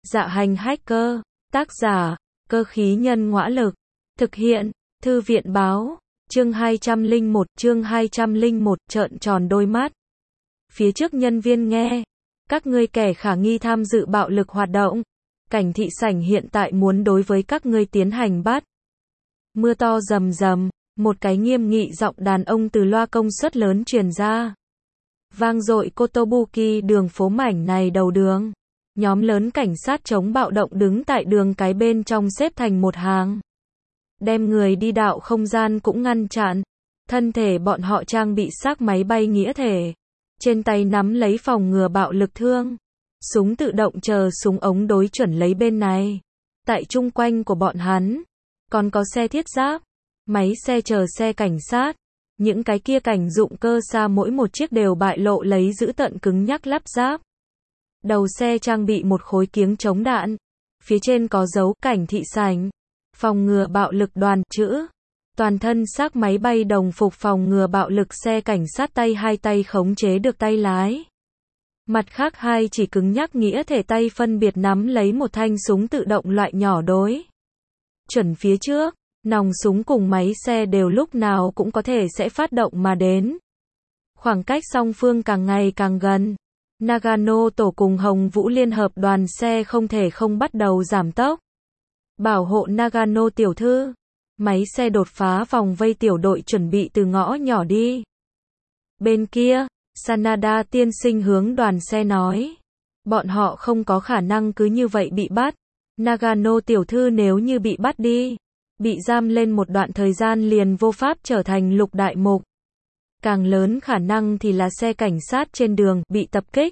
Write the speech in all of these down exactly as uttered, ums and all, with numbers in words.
Dạ hành hacker, tác giả, cơ khí nhân ngõa lực, thực hiện, thư viện báo, chương hai trăm lẻ một, chương hai trăm lẻ một, trợn tròn đôi mắt. Phía trước nhân viên nghe, các ngươi kẻ khả nghi tham dự bạo lực hoạt động, cảnh thị sảnh hiện tại muốn đối với các ngươi tiến hành bắt. Mưa to rầm rầm, một cái nghiêm nghị giọng đàn ông từ loa công suất lớn truyền ra. Vang dội Kotobuki đường phố mảnh này đầu đường. Nhóm lớn cảnh sát chống bạo động đứng tại đường cái bên trong xếp thành một hàng. Đem người đi đạo không gian cũng ngăn chặn. Thân thể bọn họ trang bị xác máy bay nghĩa thể. Trên tay nắm lấy phòng ngừa bạo lực thương. Súng tự động chờ súng ống đối chuẩn lấy bên này. Tại chung quanh của bọn hắn, còn có xe thiết giáp, máy xe chờ xe cảnh sát. Những cái kia cảnh dụng cơ xa mỗi một chiếc đều bại lộ lấy giữ tận cứng nhắc lắp ráp. Đầu xe trang bị một khối kiếng chống đạn. Phía trên có dấu cảnh thị sảnh. Phòng ngừa bạo lực đoàn chữ. Toàn thân xác máy bay đồng phục phòng ngừa bạo lực xe cảnh sát tay hai tay khống chế được tay lái. Mặt khác hai chỉ cứng nhắc nghĩa thể tay phân biệt nắm lấy một thanh súng tự động loại nhỏ đối chuẩn phía trước. Nòng súng cùng máy xe đều lúc nào cũng có thể sẽ phát động mà đến. Khoảng cách song phương càng ngày càng gần. Nagano tổ cùng Hồng Vũ Liên hợp đoàn xe không thể không bắt đầu giảm tốc. Bảo hộ Nagano tiểu thư. Máy xe đột phá vòng vây tiểu đội chuẩn bị từ ngõ nhỏ đi. Bên kia, Sanada tiên sinh hướng đoàn xe nói. Bọn họ không có khả năng cứ như vậy bị bắt. Nagano tiểu thư nếu như bị bắt đi, bị giam lên một đoạn thời gian liền vô pháp trở thành lục đại mục. Càng lớn khả năng thì là xe cảnh sát trên đường bị tập kích.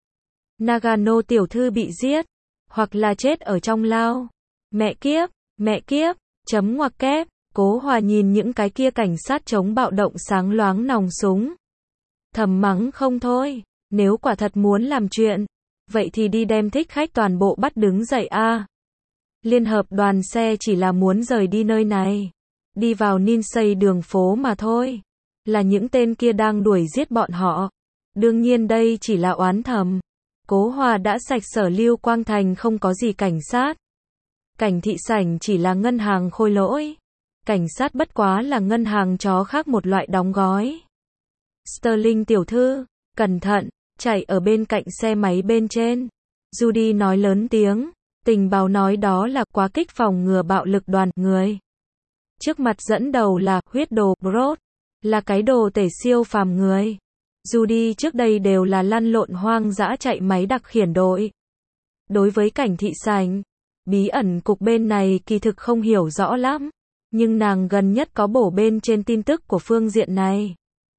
Nagano tiểu thư bị giết, hoặc là chết ở trong lao. Mẹ kiếp, mẹ kiếp, chấm ngoặc kép, Cố Hòa nhìn những cái kia cảnh sát chống bạo động sáng loáng nòng súng. Thầm mắng không thôi, nếu quả thật muốn làm chuyện, vậy thì đi đem thích khách toàn bộ bắt đứng dậy a. Liên hợp đoàn xe chỉ là muốn rời đi nơi này, đi vào Ninsei đường phố mà thôi. Là những tên kia đang đuổi giết bọn họ. Đương nhiên đây chỉ là oán thầm. Cố Hòa đã sạch sở Lưu Quang Thành không có gì cảnh sát. Cảnh thị sảnh chỉ là ngân hàng khôi lỗi. Cảnh sát bất quá là ngân hàng chó khác một loại đóng gói. Sterling tiểu thư, cẩn thận, chạy ở bên cạnh xe máy bên trên. Judy nói lớn tiếng, tình báo nói đó là quá kích phòng ngừa bạo lực đoàn người. Trước mặt dẫn đầu là huyết đồ Brod. Là cái đồ tể siêu phàm người. Judy trước đây đều là lăn lộn hoang dã chạy máy đặc khiển đội. Đối với cảnh thị sảnh, bí ẩn cục bên này kỳ thực không hiểu rõ lắm. Nhưng nàng gần nhất có bổ bên trên tin tức của phương diện này.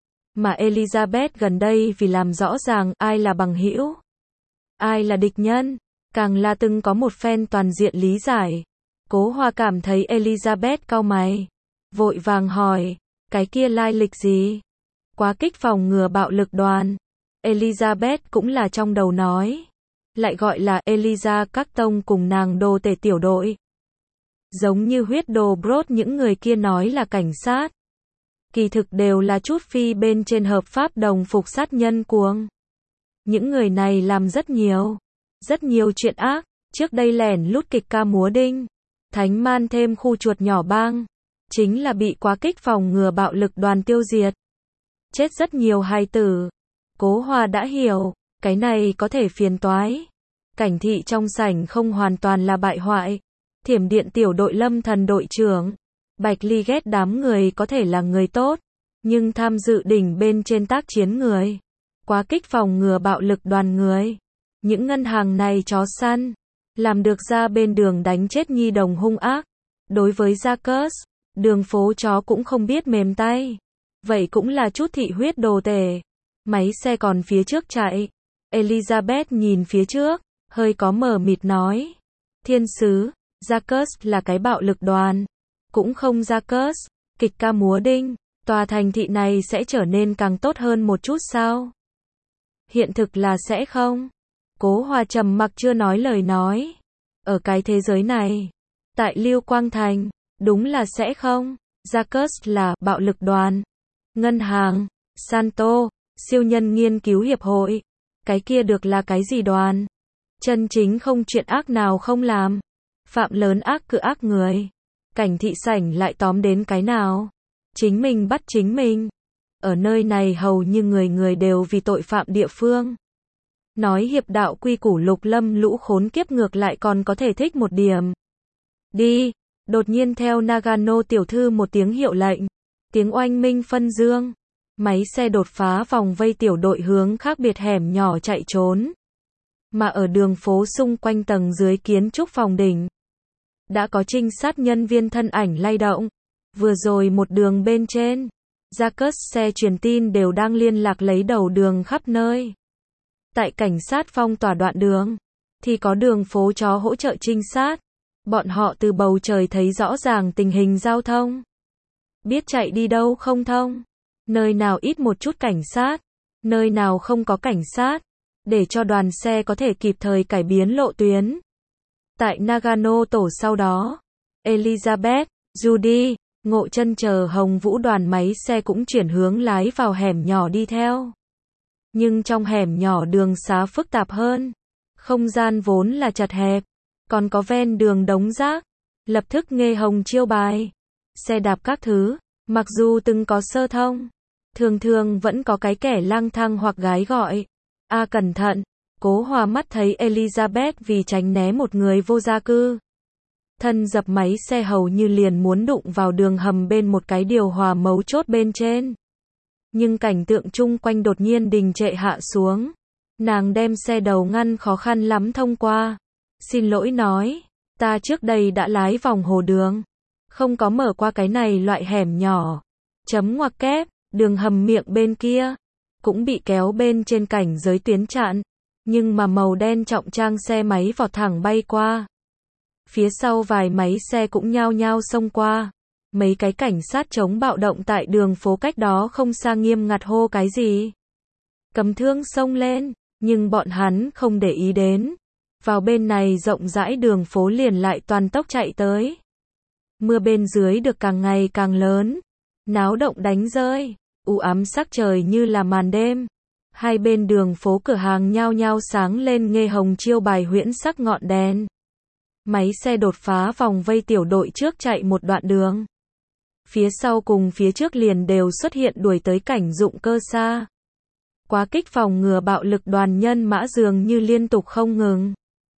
Mà Elizabeth gần đây vì làm rõ ràng ai là bằng hữu, ai là địch nhân, càng là từng có một phen toàn diện lý giải. Cố Hòa cảm thấy Elizabeth cau mày, vội vàng hỏi. Cái kia lai lịch gì? Quá kích phòng ngừa bạo lực đoàn. Elizabeth cũng là trong đầu nói. Lại gọi là Eliza các tông cùng nàng đồ tể tiểu đội. Giống như huyết đồ Brod những người kia nói là cảnh sát. Kỳ thực đều là chút phi bên trên hợp pháp đồng phục sát nhân cuồng. Những người này làm rất nhiều. Rất nhiều chuyện ác. Trước đây lẻn lút kịch ca múa đinh. Thánh man thêm khu chuột nhỏ bang. Chính là bị quá kích phòng ngừa bạo lực đoàn tiêu diệt. Chết rất nhiều hài tử. Cố Hòa đã hiểu, cái này có thể phiền toái. Cảnh thị trong sảnh không hoàn toàn là bại hoại. Thiểm điện tiểu đội lâm thần đội trưởng. Bạch Ly ghét đám người có thể là người tốt. Nhưng tham dự đỉnh bên trên tác chiến người. Quá kích phòng ngừa bạo lực đoàn người. Những ngân hàng này chó săn. Làm được ra bên đường đánh chết nhi đồng hung ác. Đối với Jacques, đường phố chó cũng không biết mềm tay. Vậy cũng là chút thị huyết đồ tể. Máy xe còn phía trước chạy. Elizabeth nhìn phía trước, hơi có mờ mịt nói. Thiên sứ, Jacques là cái bạo lực đoàn. Cũng không Jacques, kịch ca múa đinh. Tòa thành thị này sẽ trở nên càng tốt hơn một chút sao? Hiện thực là sẽ không. Cố Hòa trầm mặc chưa nói lời nói. Ở cái thế giới này, tại Lưu Quang Thành, đúng là sẽ không. Jacques là bạo lực đoàn. Ngân hàng, Santo, siêu nhân nghiên cứu hiệp hội. Cái kia được là cái gì đoàn? Chân chính không chuyện ác nào không làm. Phạm lớn ác cự ác người. Cảnh thị sảnh lại tóm đến cái nào? Chính mình bắt chính mình. Ở nơi này hầu như người người đều vì tội phạm địa phương. Nói hiệp đạo quy củ Lục Lâm lũ khốn kiếp ngược lại còn có thể thích một điểm. Đi, đột nhiên theo Nagano tiểu thư một tiếng hiệu lệnh. Tiếng oanh minh phân dương. Máy xe đột phá vòng vây tiểu đội hướng khác biệt hẻm nhỏ chạy trốn. Mà ở đường phố xung quanh tầng dưới kiến trúc phòng đỉnh. Đã có trinh sát nhân viên thân ảnh lay động. Vừa rồi một đường bên trên. Jacques xe truyền tin đều đang liên lạc lấy đầu đường khắp nơi. Tại cảnh sát phong tỏa đoạn đường. Thì có đường phố chó hỗ trợ trinh sát. Bọn họ từ bầu trời thấy rõ ràng tình hình giao thông. Biết chạy đi đâu không thông. Nơi nào ít một chút cảnh sát. Nơi nào không có cảnh sát. Để cho đoàn xe có thể kịp thời cải biến lộ tuyến. Tại Nagano tổ sau đó. Elizabeth, Judy, Ngộ Chân chờ Hồng Vũ đoàn máy xe cũng chuyển hướng lái vào hẻm nhỏ đi theo. Nhưng trong hẻm nhỏ đường xá phức tạp hơn. Không gian vốn là chật hẹp. Còn có ven đường đống rác. Lập tức nghe hồng chiêu bài. Xe đạp các thứ. Mặc dù từng có sơ thông. Thường thường vẫn có cái kẻ lang thang hoặc gái gọi. A à, cẩn thận. Cố Hòa mắt thấy Elizabeth vì tránh né một người vô gia cư. Thân dập máy xe hầu như liền muốn đụng vào đường hầm bên một cái điều hòa mấu chốt bên trên. Nhưng cảnh tượng chung quanh đột nhiên đình trệ hạ xuống. Nàng đem xe đầu ngăn khó khăn lắm thông qua. Xin lỗi nói, ta trước đây đã lái vòng hồ đường. Không có mở qua cái này loại hẻm nhỏ. Chấm ngoặc kép, đường hầm miệng bên kia. Cũng bị kéo bên trên cảnh giới tuyến chặn. Nhưng mà màu đen trọng trang xe máy vọt thẳng bay qua. Phía sau vài máy xe cũng nhao nhao xông qua. Mấy cái cảnh sát chống bạo động tại đường phố cách đó không xa nghiêm ngặt hô cái gì. Cầm thương xông lên, nhưng bọn hắn không để ý đến. Vào bên này rộng rãi đường phố liền lại toàn tốc chạy tới. Mưa bên dưới được càng ngày càng lớn. Náo động đánh rơi, u ám sắc trời như là màn đêm. Hai bên đường phố cửa hàng nhao nhao sáng lên nghe hồng chiêu bài huyễn sắc ngọn đèn. Máy xe đột phá vòng vây tiểu đội trước chạy một đoạn đường. Phía sau cùng phía trước liền đều xuất hiện đuổi tới cảnh dụng cơ xa. Quá kích phòng ngừa bạo lực đoàn nhân mã dường như liên tục không ngừng.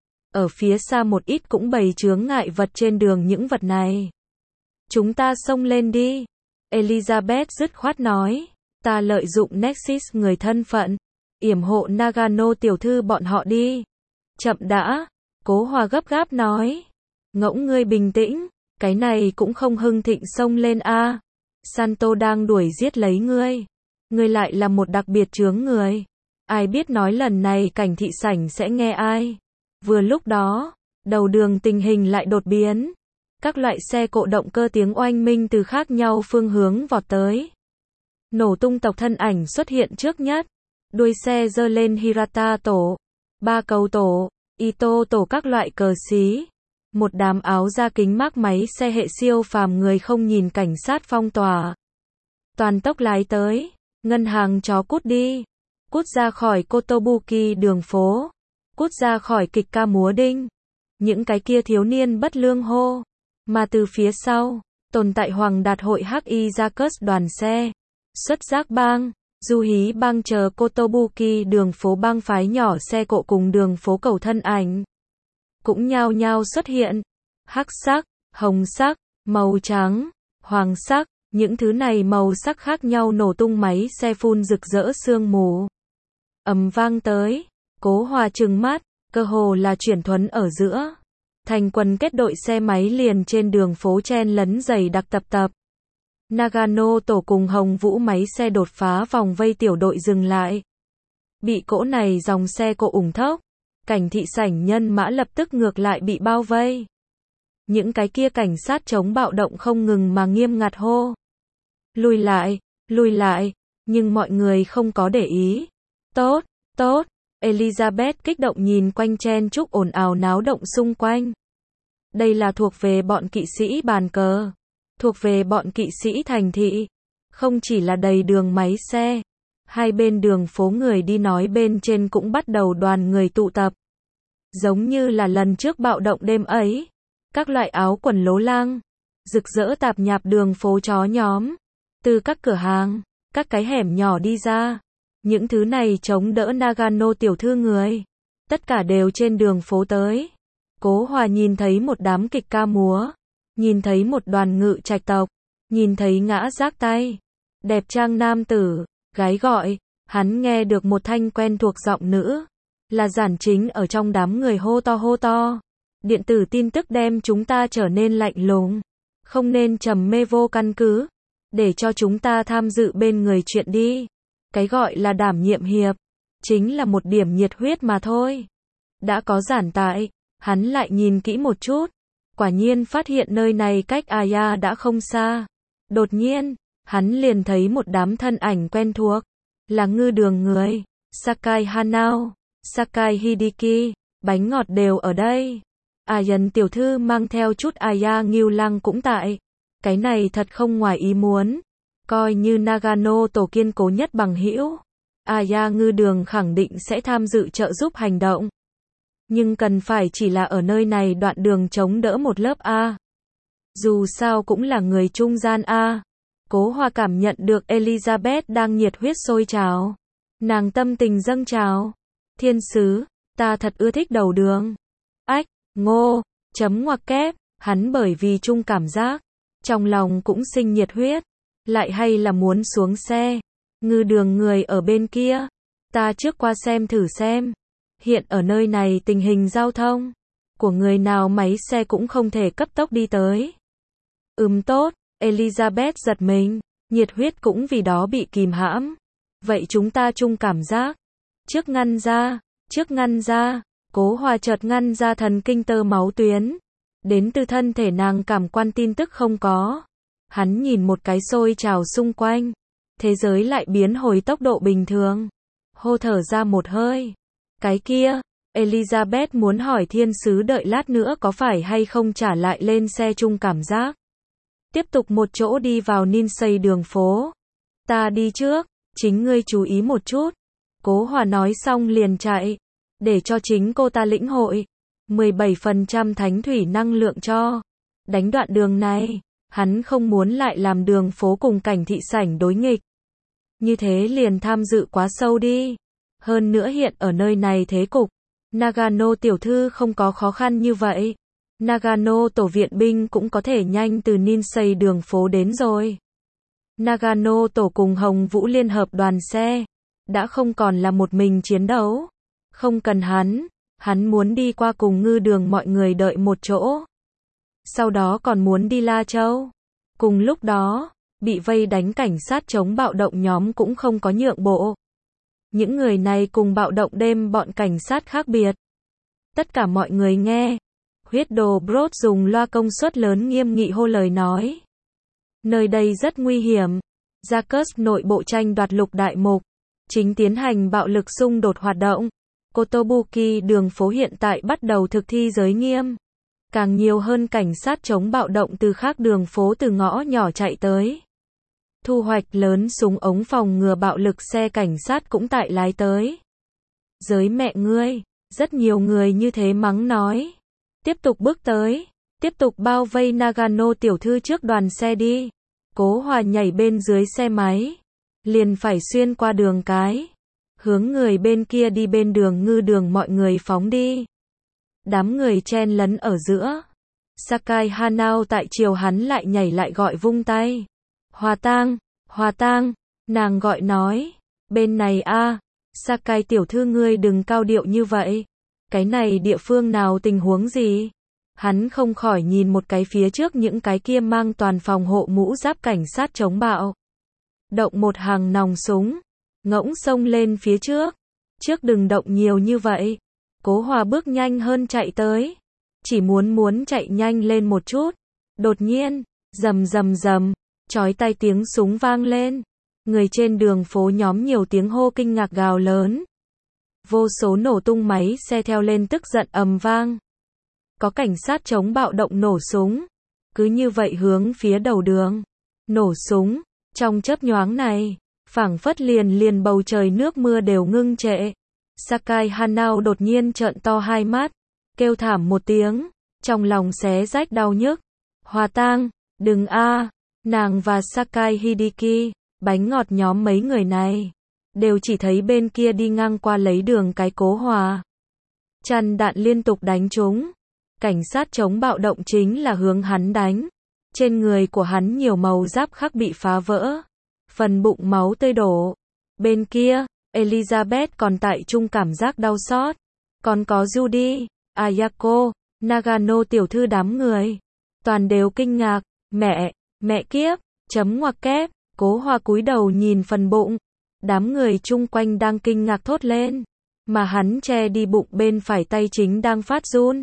Ở phía xa một ít cũng bày chướng ngại vật trên đường những vật này. Chúng ta xông lên đi. Elizabeth dứt khoát nói. Ta lợi dụng Nexus người thân phận. Yểm hộ Nagano tiểu thư bọn họ đi. Chậm đã. Cố Hòa gấp gáp nói. Ngỗng ngươi bình tĩnh. Cái này cũng không hưng thịnh xông lên a. À. Santo đang đuổi giết lấy ngươi. Ngươi lại là một đặc biệt chướng người. Ai biết nói lần này cảnh thị sảnh sẽ nghe ai. Vừa lúc đó, đầu đường tình hình lại đột biến. Các loại xe cộ động cơ tiếng oanh minh từ khác nhau phương hướng vọt tới. Nổ tung tộc thân ảnh xuất hiện trước nhất. Đuôi xe giơ lên Hirata tổ, ba cầu tổ, Ito tổ các loại cờ xí. Một đám áo da kính mác máy xe hệ siêu phàm người không nhìn cảnh sát phong tỏa. Toàn tốc lái tới. Ngân hàng chó cút đi. Cút ra khỏi Kotobuki đường phố. Cút ra khỏi kịch ca múa đinh. Những cái kia thiếu niên bất lương hô. Mà từ phía sau, tồn tại Hoàng Đạt hội Hắc Y Jacques đoàn xe. Xuất giác bang, du hí bang chờ Kotobuki đường phố bang phái nhỏ xe cộ cùng đường phố cầu thân ảnh. Cũng nhao nhao xuất hiện. Hắc sắc, hồng sắc, màu trắng, hoàng sắc. Những thứ này màu sắc khác nhau nổ tung máy xe phun rực rỡ sương mù. Ầm vang tới. Cố Hòa trừng mắt, cơ hồ là chuyển thuấn ở giữa. Thành quần kết đội xe máy liền trên đường phố chen lấn dày đặc tập tập. Nagano tổ cùng Hồng Vũ máy xe đột phá vòng vây tiểu đội dừng lại. Bị cỗ này dòng xe cộ ủng thốc. Cảnh thị sảnh nhân mã lập tức ngược lại bị bao vây. Những cái kia cảnh sát chống bạo động không ngừng mà nghiêm ngặt hô. Lùi lại, lùi lại, nhưng mọi người không có để ý. Tốt, tốt. Elizabeth kích động nhìn quanh chen chúc ồn ào náo động xung quanh. Đây là thuộc về bọn kỵ sĩ bàn cờ, thuộc về bọn kỵ sĩ thành thị. Không chỉ là đầy đường máy xe, hai bên đường phố người đi nói bên trên cũng bắt đầu đoàn người tụ tập. Giống như là lần trước bạo động đêm ấy. Các loại áo quần lố lang, rực rỡ tạp nhạp đường phố chó nhóm. Từ các cửa hàng, các cái hẻm nhỏ đi ra. Những thứ này chống đỡ Nagano tiểu thư người. Tất cả đều trên đường phố tới. Cố Hòa nhìn thấy một đám kịch ca múa. Nhìn thấy một đoàn ngự trạch tộc. Nhìn thấy ngã rác tay. Đẹp trang nam tử, gái gọi. Hắn nghe được một thanh quen thuộc giọng nữ. Là Giản Chính ở trong đám người hô to hô to. Điện tử tin tức đem chúng ta trở nên lạnh lùng. Không nên trầm mê vô căn cứ. Để cho chúng ta tham dự bên người chuyện đi. Cái gọi là đảm nhiệm hiệp. Chính là một điểm nhiệt huyết mà thôi. Đã có giản tại. Hắn lại nhìn kỹ một chút. Quả nhiên phát hiện nơi này cách Aya đã không xa. Đột nhiên, hắn liền thấy một đám thân ảnh quen thuộc. Là ngư đường người. Sakai Hanao, Sakai Hideki. Bánh ngọt đều ở đây. Ayan tiểu thư mang theo chút Aya Ngưu Lăng cũng tại. Cái này thật không ngoài ý muốn. Coi như Nagano tổ kiên cố nhất bằng hữu. Aya ngư đường khẳng định sẽ tham dự trợ giúp hành động. Nhưng cần phải chỉ là ở nơi này đoạn đường chống đỡ một lớp A. Dù sao cũng là người trung gian A. Cố Hòa cảm nhận được Elizabeth đang nhiệt huyết sôi trào. Nàng tâm tình dâng trào. Thiên sứ, ta thật ưa thích đầu đường. Ách, ngô, chấm ngoặc kép, hắn bởi vì chung cảm giác. Trong lòng cũng sinh nhiệt huyết. Lại hay là muốn xuống xe. Ngư đường người ở bên kia. Ta trước qua xem thử xem. Hiện ở nơi này tình hình giao thông của người nào máy xe cũng không thể cấp tốc đi tới. Ừm tốt, Elizabeth giật mình, nhiệt huyết cũng vì đó bị kìm hãm. Vậy chúng ta chung cảm giác. Trước ngăn ra, trước ngăn ra, Cố Hòa chợt ngăn ra thần kinh tơ máu tuyến. Đến từ thân thể nàng cảm quan tin tức không có. Hắn nhìn một cái sôi trào xung quanh. Thế giới lại biến hồi tốc độ bình thường. Hô thở ra một hơi. Cái kia, Elizabeth muốn hỏi thiên sứ đợi lát nữa có phải hay không trả lại lên xe chung cảm giác. Tiếp tục một chỗ đi vào Ninsei đường phố. Ta đi trước, chính ngươi chú ý một chút. Cố Hòa nói xong liền chạy. Để cho chính cô ta lĩnh hội. mười bảy phần trăm thánh thủy năng lượng cho. Đánh đoạn đường này. Hắn không muốn lại làm đường phố cùng cảnh thị sảnh đối nghịch. Như thế liền tham dự quá sâu đi. Hơn nữa hiện ở nơi này thế cục. Nagano tiểu thư không có khó khăn như vậy. Nagano tổ viện binh cũng có thể nhanh từ Ninsei đường phố đến rồi. Nagano tổ cùng Hồng Vũ liên hợp đoàn xe. Đã không còn là một mình chiến đấu. Không cần hắn. Hắn muốn đi qua cùng ngư đường mọi người đợi một chỗ. Sau đó còn muốn đi La Châu. Cùng lúc đó, bị vây đánh cảnh sát chống bạo động nhóm cũng không có nhượng bộ. Những người này cùng bạo động đêm bọn cảnh sát khác biệt. Tất cả mọi người nghe. Huyết đồ Brod dùng loa công suất lớn nghiêm nghị hô lời nói. Nơi đây rất nguy hiểm. Jacques nội bộ tranh đoạt lục đại mục. Chính tiến hành bạo lực xung đột hoạt động. Kotobuki đường phố hiện tại bắt đầu thực thi giới nghiêm. Càng nhiều hơn cảnh sát chống bạo động từ khác đường phố từ ngõ nhỏ chạy tới. Thu hoạch lớn súng ống phòng ngừa bạo lực xe cảnh sát cũng tại lái tới. Giới mẹ ngươi, rất nhiều người như thế mắng nói. Tiếp tục bước tới, tiếp tục bao vây Nagano tiểu thư trước đoàn xe đi. Cố Hòa nhảy bên dưới xe máy. Liền phải xuyên qua đường cái. Hướng người bên kia đi bên đường ngư đường mọi người phóng đi. Đám người chen lấn ở giữa. Sakai Hanao tại chiều hắn lại nhảy lại gọi vung tay. Hòa tang, hòa tang, nàng gọi nói. Bên này a, Sakai tiểu thư ngươi đừng cao điệu như vậy. Cái này địa phương nào tình huống gì? Hắn không khỏi nhìn một cái phía trước những cái kia mang toàn phòng hộ mũ giáp cảnh sát chống bạo. Động một hàng nòng súng. Ngỗng xông lên phía trước. Trước đừng động nhiều như vậy. Cố Hòa bước nhanh hơn chạy tới. Chỉ muốn muốn chạy nhanh lên một chút. Đột nhiên, rầm rầm rầm, chói tai tiếng súng vang lên. Người trên đường phố nhóm nhiều tiếng hô kinh ngạc gào lớn. Vô số nổ tung máy xe theo lên tức giận ầm vang. Có cảnh sát chống bạo động nổ súng. Cứ như vậy hướng phía đầu đường. Nổ súng. Trong chớp nhoáng này, phảng phất liền liền bầu trời nước mưa đều ngưng trệ. Sakai Hanao đột nhiên trợn to hai mắt. kêu thảm một tiếng, trong lòng xé rách đau nhức. Hòa tang, đừng a, nàng và Sakai Hideki, bánh ngọt nhóm mấy người này, đều chỉ thấy bên kia đi ngang qua lấy đường cái Cố Hòa. Chăn đạn liên tục đánh trúng. Cảnh sát chống bạo động chính là hướng hắn đánh. Trên người của hắn nhiều màu giáp khác bị phá vỡ. Phần bụng máu tươi đổ. Bên kia, Elizabeth còn tại chung cảm giác đau xót. Còn có Judy, Ayako, Nagano tiểu thư đám người. Toàn đều kinh ngạc. Mẹ, mẹ kiếp, chấm ngoặc kép. Cố Hòa cúi đầu nhìn phần bụng. Đám người chung quanh đang kinh ngạc thốt lên. Mà hắn che đi bụng bên phải tay chính đang phát run.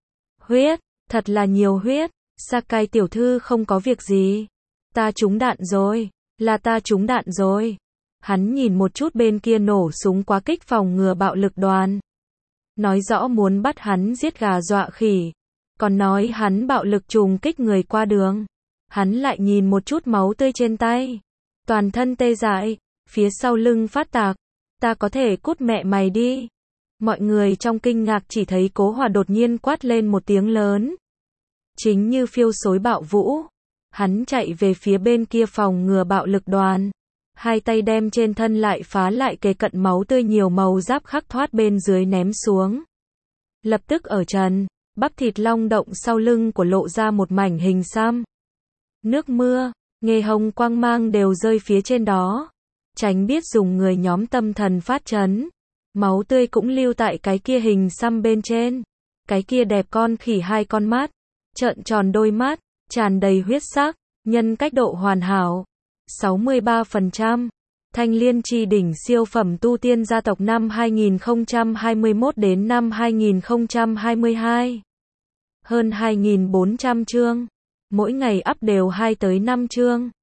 Huyết, thật là nhiều huyết. Sakai tiểu thư không có việc gì. Ta trúng đạn rồi. Là ta trúng đạn rồi. Hắn nhìn một chút bên kia nổ súng quá kích phòng ngừa bạo lực đoàn. Nói rõ muốn bắt hắn giết gà dọa khỉ. Còn nói hắn bạo lực trùng kích người qua đường. Hắn lại nhìn một chút máu tươi trên tay. Toàn thân tê dại. Phía sau lưng phát tạc. Ta có thể cút mẹ mày đi. Mọi người trong kinh ngạc chỉ thấy Cố Hòa đột nhiên quát lên một tiếng lớn. Chính như phiêu xối bạo vũ. Hắn chạy về phía bên kia phòng ngừa bạo lực đoàn. Hai tay đem trên thân lại phá lại kề cận máu tươi nhiều màu giáp khắc thoát bên dưới ném xuống. Lập tức ở trần, bắp thịt long động sau lưng của lộ ra một mảnh hình xăm. Nước mưa, nghề hồng quang mang đều rơi phía trên đó. Tránh biết dùng người nhóm tâm thần phát chấn. Máu tươi cũng lưu tại cái kia hình xăm bên trên. Cái kia đẹp con khỉ hai con mắt. Trợn tròn đôi mắt. Tràn đầy huyết sắc. Nhân cách độ hoàn hảo. sáu mươi ba phần trăm. Thanh Liên Chi đỉnh siêu phẩm tu tiên gia tộc năm hai nghìn không trăm hai mươi mốt đến năm hai nghìn không trăm hai mươi hai. Hơn hai nghìn bốn trăm chương. Mỗi ngày up đều hai tới năm chương.